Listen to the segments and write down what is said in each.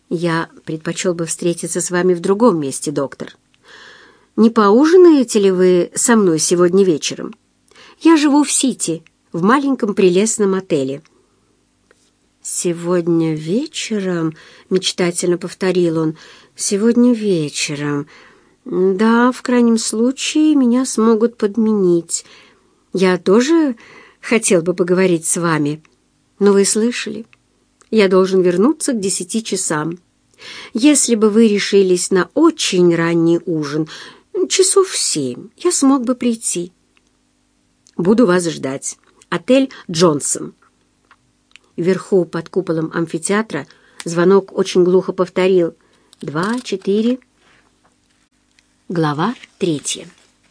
Я предпочел бы встретиться с вами в другом месте, доктор. Не поужинаете ли вы со мной сегодня вечером? Я живу в Сити, в маленьком прелестном отеле». «Сегодня вечером?» — мечтательно повторил он. «Сегодня вечером. Да, в крайнем случае меня смогут подменить. Я тоже хотел бы поговорить с вами. Но вы слышали? Я должен вернуться к 10 часам. Если бы вы решились на очень ранний ужин, часов в 7, я смог бы прийти». «Буду вас ждать. Отель «Джонсон». Вверху, под куполом амфитеатра, звонок очень глухо повторил: 2, 4. Глава 3.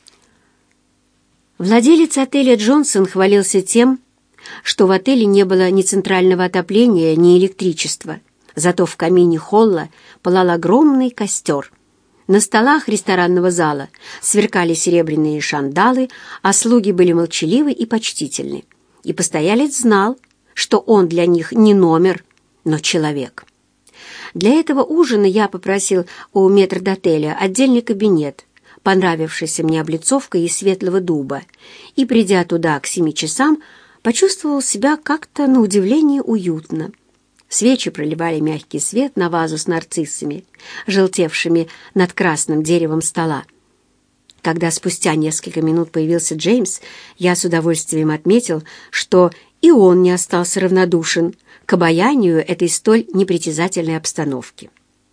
Владелец отеля «Джонсон» хвалился тем, что в отеле не было ни центрального отопления, ни электричества. Зато в камине холла пылал огромный костер. На столах ресторанного зала сверкали серебряные шандалы, а слуги были молчаливы и почтительны. И постоялец знал, что он для них не номер, но человек. Для этого ужина я попросил у метрдотеля отдельный кабинет, понравившийся мне облицовкой из светлого дуба, и, придя туда к 7 часам, почувствовал себя как-то на удивление уютно. Свечи проливали мягкий свет на вазу с нарциссами, желтевшими над красным деревом стола. Когда спустя несколько минут появился Джеймс, я с удовольствием отметил, что и он не остался равнодушен к обаянию этой столь непритязательной обстановки.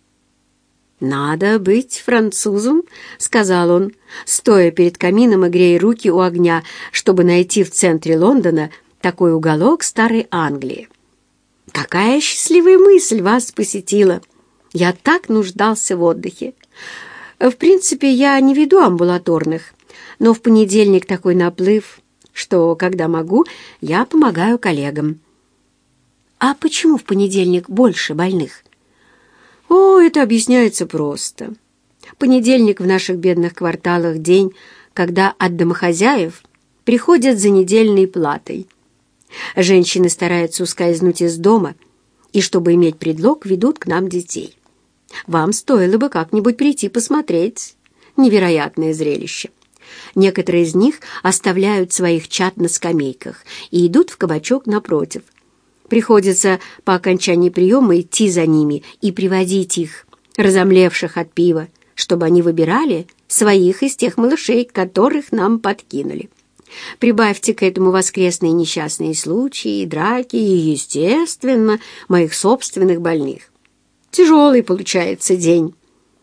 «Надо быть французом», — сказал он, стоя перед камином и грея руки у огня, чтобы найти в центре Лондона такой уголок старой Англии. «Какая счастливая мысль вас посетила! Я так нуждался в отдыхе. В принципе, я не веду амбулаторных, но в понедельник такой наплыв, что, когда могу, я помогаю коллегам». «А почему в понедельник больше больных?» «О, это объясняется просто. Понедельник в наших бедных кварталах — день, когда от домохозяев приходят за недельной платой. Женщины стараются ускользнуть из дома, и, чтобы иметь предлог, ведут к нам детей. Вам стоило бы как-нибудь прийти посмотреть. Невероятное зрелище. Некоторые из них оставляют своих чад на скамейках и идут в кабачок напротив. Приходится по окончании приема идти за ними и приводить их, разомлевших от пива, чтобы они выбирали своих из тех малышей, которых нам подкинули. Прибавьте к этому воскресные несчастные случаи, драки и, естественно, моих собственных больных. Тяжелый получается день.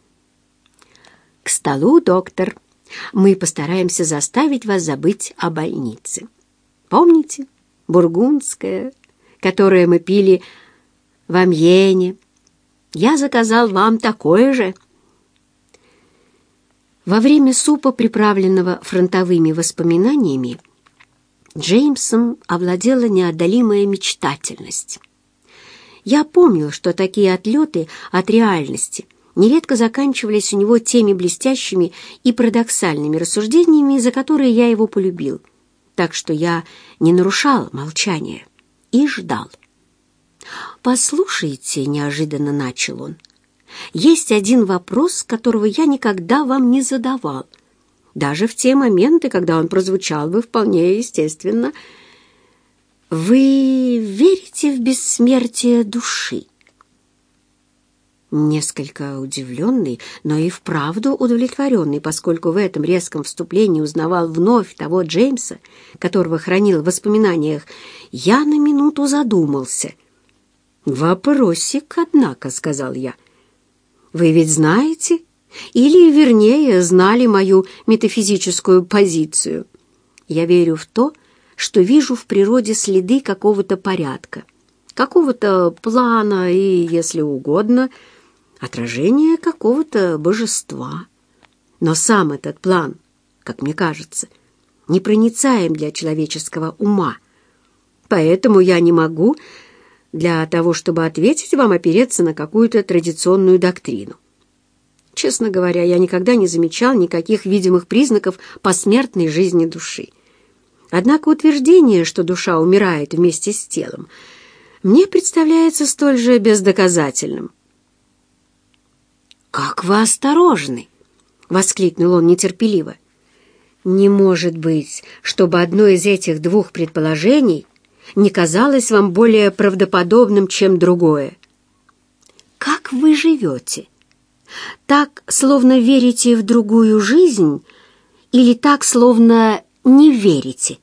К столу, доктор. Мы постараемся заставить вас забыть о больнице. Помните, бургундское, которое мы пили в Амьене? Я заказал вам такое же. Во время супа, приправленного фронтовыми воспоминаниями, Джеймсом овладела неодолимая мечтательность. Я помнил, что такие отлеты от реальности нередко заканчивались у него теми блестящими и парадоксальными рассуждениями, за которые я его полюбил. Так что я не нарушал молчания и ждал. «Послушайте», — неожиданно начал он, — «есть один вопрос, которого я никогда вам не задавал, даже в те моменты, когда он прозвучал бы вполне естественно. Вы верите в бессмертие души?» Несколько удивленный, но и вправду удовлетворенный, поскольку в этом резком вступлении узнавал вновь того Джеймса, которого хранил в воспоминаниях, я на минуту задумался. «Вопросик, однако», — сказал я. «Вы ведь знаете, или, вернее, знали мою метафизическую позицию. Я верю в то, что вижу в природе следы какого-то порядка, какого-то плана и, если угодно, отражение какого-то божества. Но сам этот план, как мне кажется, непроницаем для человеческого ума. Поэтому я не могу для того, чтобы ответить вам, опереться на какую-то традиционную доктрину. Честно говоря, я никогда не замечал никаких видимых признаков посмертной жизни души. Однако утверждение, что душа умирает вместе с телом, мне представляется столь же бездоказательным. «Как вы осторожны!» — воскликнул он нетерпеливо. «Не может быть, чтобы одно из этих двух предположений не казалось вам более правдоподобным, чем другое. Как вы живете? Так, словно верите в другую жизнь, или так, словно не верите?»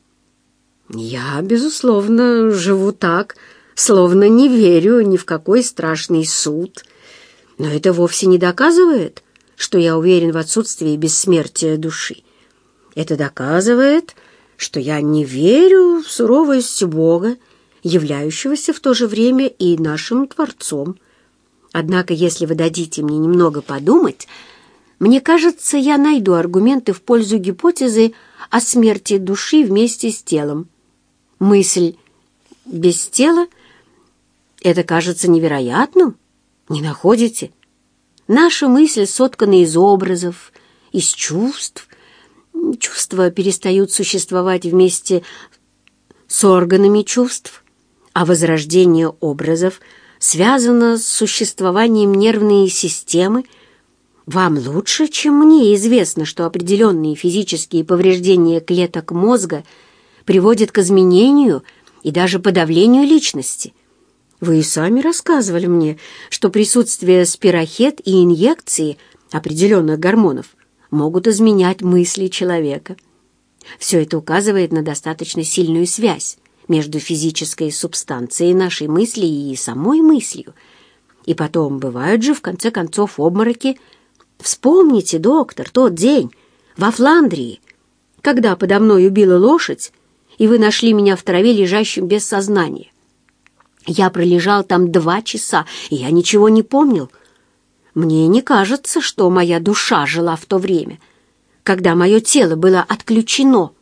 «Я, безусловно, живу так, словно не верю ни в какой страшный суд. Но это вовсе не доказывает, что я уверен в отсутствии бессмертия души. Это доказывает, что я не верю в суровость Бога, являющегося в то же время и нашим Творцом. Однако, если вы дадите мне немного подумать, мне кажется, я найду аргументы в пользу гипотезы о смерти души вместе с телом. Мысль без тела — это кажется невероятным, не находите? Наша мысль соткана из образов, из чувств. Чувства перестают существовать вместе с органами чувств, а возрождение образов связано с существованием нервной системы. Вам лучше, чем мне, известно, что определенные физические повреждения клеток мозга приводят к изменению и даже подавлению личности. Вы и сами рассказывали мне, что присутствие спирохет и инъекции определенных гормонов могут изменять мысли человека. Все это указывает на достаточно сильную связь между физической субстанцией нашей мысли и самой мыслью. И потом, бывают же, в конце концов, обмороки. Вспомните, доктор, тот день во Фландрии, когда подо мной убила лошадь, и вы нашли меня в траве, лежащим без сознания. Я пролежал там 2 часа, и я ничего не помнил. Мне не кажется, что моя душа жила в то время, когда мое тело было отключено.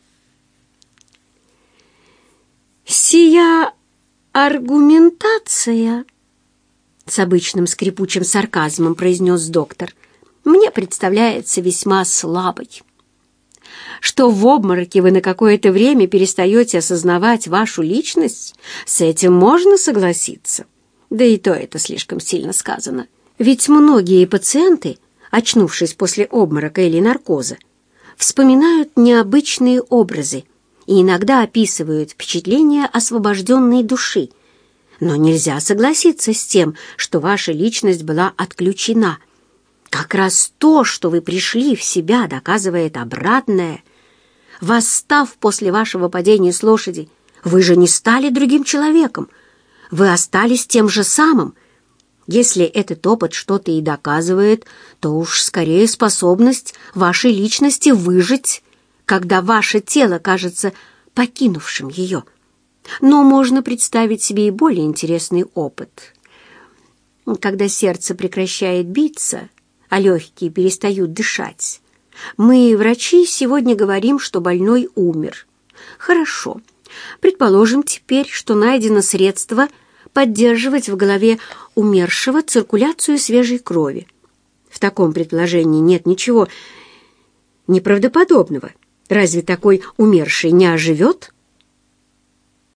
«Сия аргументация», — с обычным скрипучим сарказмом произнес доктор, «мне представляется весьма слабой. Что в обмороке вы на какое-то время перестаете осознавать вашу личность, с этим можно согласиться. Да и то это слишком сильно сказано. Ведь многие пациенты, очнувшись после обморока или наркоза, вспоминают необычные образы и иногда описывают впечатления освобожденной души. Но нельзя согласиться с тем, что ваша личность была отключена. Как раз то, что вы пришли в себя, доказывает обратное. Восстав после вашего падения с лошади, вы же не стали другим человеком. Вы остались тем же самым. Если этот опыт что-то и доказывает, то уж скорее способность вашей личности выжить, когда ваше тело кажется покинувшим ее. Но можно представить себе и более интересный опыт. Когда сердце прекращает биться, а легкие перестают дышать, мы, врачи, сегодня говорим, что больной умер. Хорошо. Предположим теперь, что найдено средство поддерживать в голове умершего циркуляцию свежей крови. В таком предположении нет ничего неправдоподобного. Разве такой умерший не оживет?